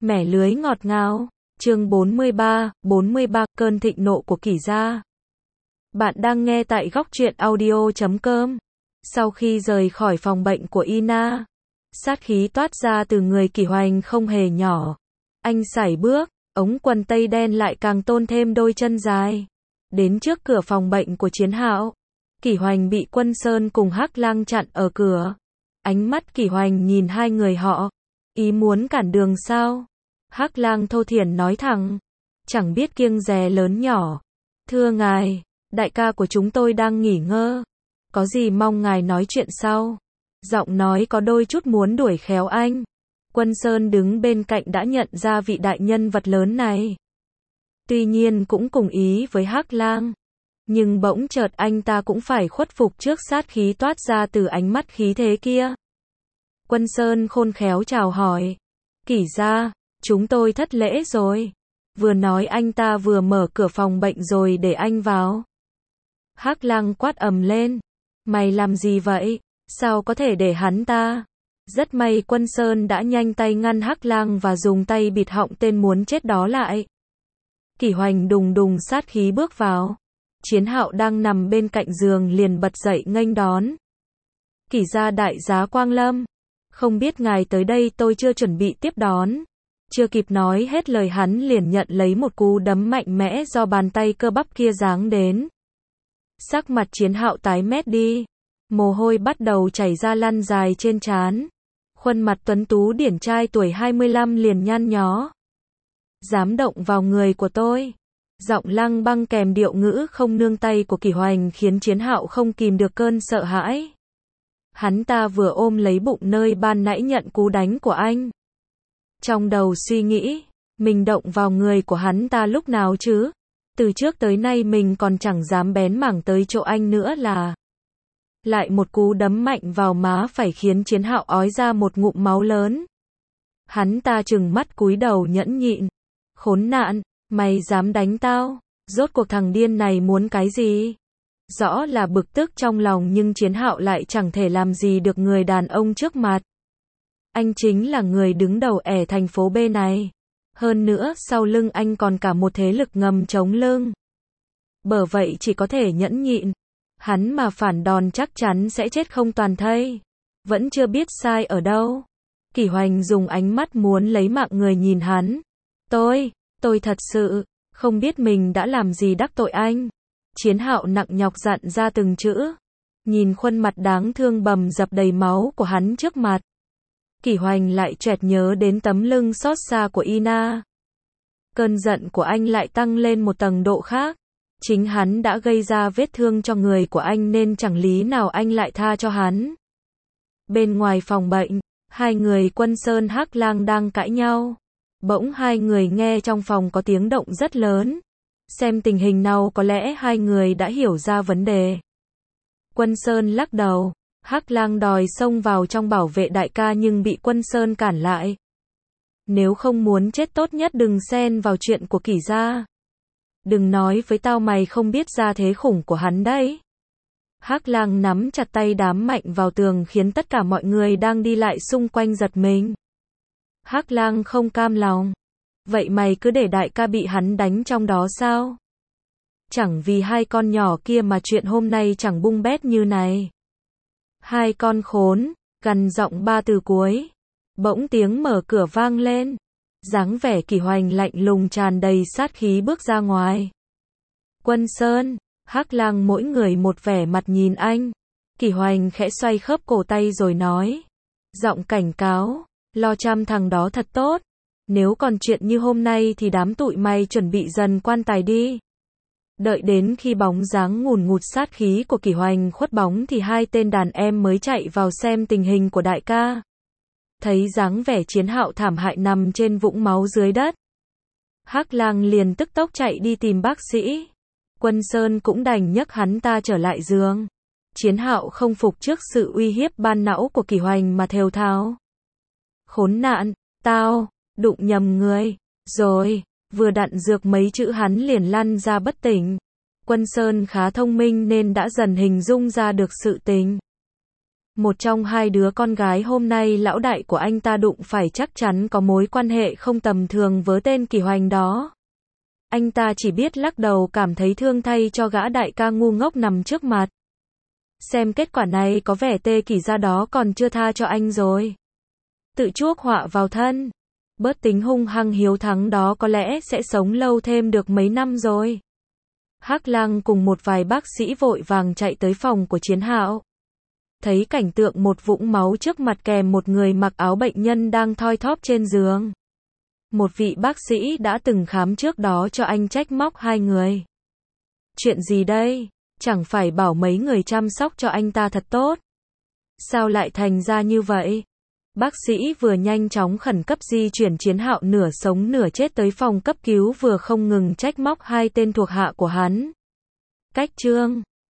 Mẻ lưới ngọt ngào. Chương 43, cơn thịnh nộ của Kỷ gia. Bạn đang nghe tại Góc Truyện Audio.com. Sau khi rời khỏi phòng bệnh của Ina, sát khí toát ra từ người Kỷ Hoành không hề nhỏ. Anh sải bước, ống quần tây đen lại càng tôn thêm đôi chân dài. Đến trước cửa phòng bệnh của Chiến Hạo, Kỷ Hoành bị Quân Sơn cùng Hắc Lang chặn ở cửa. Ánh mắt Kỷ Hoành nhìn hai người họ, ý muốn cản đường sao? Hắc Lang thô thiển nói thẳng, chẳng biết kiêng dè lớn nhỏ. Thưa ngài, đại ca của chúng tôi đang nghỉ ngơi, có gì mong ngài nói chuyện sau. Giọng nói có đôi chút muốn đuổi khéo anh. Quân Sơn đứng bên cạnh đã nhận ra vị đại nhân vật lớn này. Tuy nhiên cũng cùng ý với Hắc Lang. Nhưng bỗng chợt anh ta cũng phải khuất phục trước sát khí toát ra từ ánh mắt khí thế kia. Quân Sơn khôn khéo chào hỏi. Kỷ gia, chúng tôi thất lễ rồi. Vừa nói anh ta vừa mở cửa phòng bệnh rồi để anh vào. Hắc Lang quát ầm lên. Mày làm gì vậy? Sao có thể để hắn ta? Rất may Quân Sơn đã nhanh tay ngăn Hắc Lang và dùng tay bịt họng tên muốn chết đó lại. Kỷ Hoành đùng đùng sát khí bước vào. Chiến Hạo đang nằm bên cạnh giường liền bật dậy nghênh đón. Kỷ gia đại giá Quang Lâm, không biết ngài tới đây tôi chưa chuẩn bị tiếp đón. Chưa kịp nói hết lời hắn liền nhận lấy một cú đấm mạnh mẽ do bàn tay cơ bắp kia giáng đến. Sắc mặt Chiến Hạo tái mét đi, mồ hôi bắt đầu chảy ra lăn dài trên trán. Khuôn mặt tuấn tú điển trai tuổi 25 liền nhăn nhó. Dám động vào người của tôi. Giọng lăng băng kèm điệu ngữ không nương tay của Kỷ Hoành khiến Chiến Hạo không kìm được cơn sợ hãi. Hắn ta vừa ôm lấy bụng nơi ban nãy nhận cú đánh của anh. Trong đầu suy nghĩ, mình động vào người của hắn ta lúc nào chứ? Từ trước tới nay mình còn chẳng dám bén mảng tới chỗ anh nữa là. Lại một cú đấm mạnh vào má phải khiến Chiến Hạo ói ra một ngụm máu lớn. Hắn ta trừng mắt cúi đầu nhẫn nhịn. Khốn nạn, mày dám đánh tao? Rốt cuộc thằng điên này muốn cái gì? Rõ là bực tức trong lòng nhưng Chiến Hạo lại chẳng thể làm gì được người đàn ông trước mặt. Anh chính là người đứng đầu ẻ thành phố B này. Hơn nữa sau lưng anh còn cả một thế lực ngầm chống lưng. Bởi vậy chỉ có thể nhẫn nhịn. Hắn mà phản đòn chắc chắn sẽ chết không toàn thây. Vẫn chưa biết sai ở đâu. Kỷ Hoành dùng ánh mắt muốn lấy mạng người nhìn hắn. Tôi thật sự không biết mình đã làm gì đắc tội anh. Chiến Hạo nặng nhọc dặn ra từng chữ. Nhìn khuôn mặt đáng thương bầm dập đầy máu của hắn trước mặt. Kỷ Hoành lại chợt nhớ đến tấm lưng xót xa của Ina. Cơn giận của anh lại tăng lên một tầng độ khác. Chính hắn đã gây ra vết thương cho người của anh nên chẳng lý nào anh lại tha cho hắn. Bên ngoài phòng bệnh, hai người Quân Sơn Hắc Lang đang cãi nhau. Bỗng hai người nghe trong phòng có tiếng động rất lớn. Xem tình hình nào có lẽ hai người đã hiểu ra vấn đề. Quân Sơn lắc đầu. Hắc Lang đòi xông vào trong bảo vệ đại ca nhưng bị Quân Sơn cản lại. Nếu không muốn chết tốt nhất đừng xen vào chuyện của Kỷ gia. Đừng nói với tao mày không biết ra thế khủng của hắn đấy. Hắc Lang nắm chặt tay đám mạnh vào tường khiến tất cả mọi người đang đi lại xung quanh giật mình. Hắc Lang không cam lòng. Vậy mày cứ để đại ca bị hắn đánh trong đó sao? Chẳng vì hai con nhỏ kia mà chuyện hôm nay chẳng bung bét như này. Hai con khốn, gằn giọng ba từ cuối. Bỗng tiếng mở cửa vang lên. Dáng vẻ Kỷ Hoành lạnh lùng tràn đầy sát khí bước ra ngoài. Quân Sơn, Hắc Lang mỗi người một vẻ mặt nhìn anh. Kỷ Hoành khẽ xoay khớp cổ tay rồi nói. Giọng cảnh cáo, lo chăm thằng đó thật tốt. Nếu còn chuyện như hôm nay thì đám tụi mày chuẩn bị dần quan tài đi. Đợi đến khi bóng dáng ngùn ngụt sát khí của Kỷ Hoành khuất bóng thì hai tên đàn em mới chạy vào xem tình hình của đại ca. Thấy dáng vẻ Chiến Hạo thảm hại nằm trên vũng máu dưới đất. Hắc Lang liền tức tốc chạy đi tìm bác sĩ. Quân Sơn cũng đành nhấc hắn ta trở lại giường. Chiến Hạo không phục trước sự uy hiếp ban não của Kỷ Hoành mà thều thào. Khốn nạn, tao đụng nhầm người rồi. Vừa đặn dược mấy chữ hắn liền lăn ra bất tỉnh. Quân Sơn khá thông minh nên đã dần hình dung ra được sự tình. Một trong hai đứa con gái hôm nay lão đại của anh ta đụng phải chắc chắn có mối quan hệ không tầm thường với tên Kỳ Hoành đó. Anh ta chỉ biết lắc đầu cảm thấy thương thay cho gã đại ca ngu ngốc nằm trước mặt. Xem kết quả này có vẻ Tê Kỳ gia đó còn chưa tha cho anh rồi. Tự chuốc họa vào thân. Bớt tính hung hăng hiếu thắng đó có lẽ sẽ sống lâu thêm được mấy năm rồi. Hắc Lang cùng một vài bác sĩ vội vàng chạy tới phòng của Chiến Hạo. Thấy cảnh tượng một vũng máu trước mặt kèm một người mặc áo bệnh nhân đang thoi thóp trên giường. Một vị bác sĩ đã từng khám trước đó cho anh trách móc hai người. Chuyện gì đây? Chẳng phải bảo mấy người chăm sóc cho anh ta thật tốt. Sao lại thành ra như vậy? Bác sĩ vừa nhanh chóng khẩn cấp di chuyển Chiến Hạo nửa sống nửa chết tới phòng cấp cứu vừa không ngừng trách móc hai tên thuộc hạ của hắn. Cách chương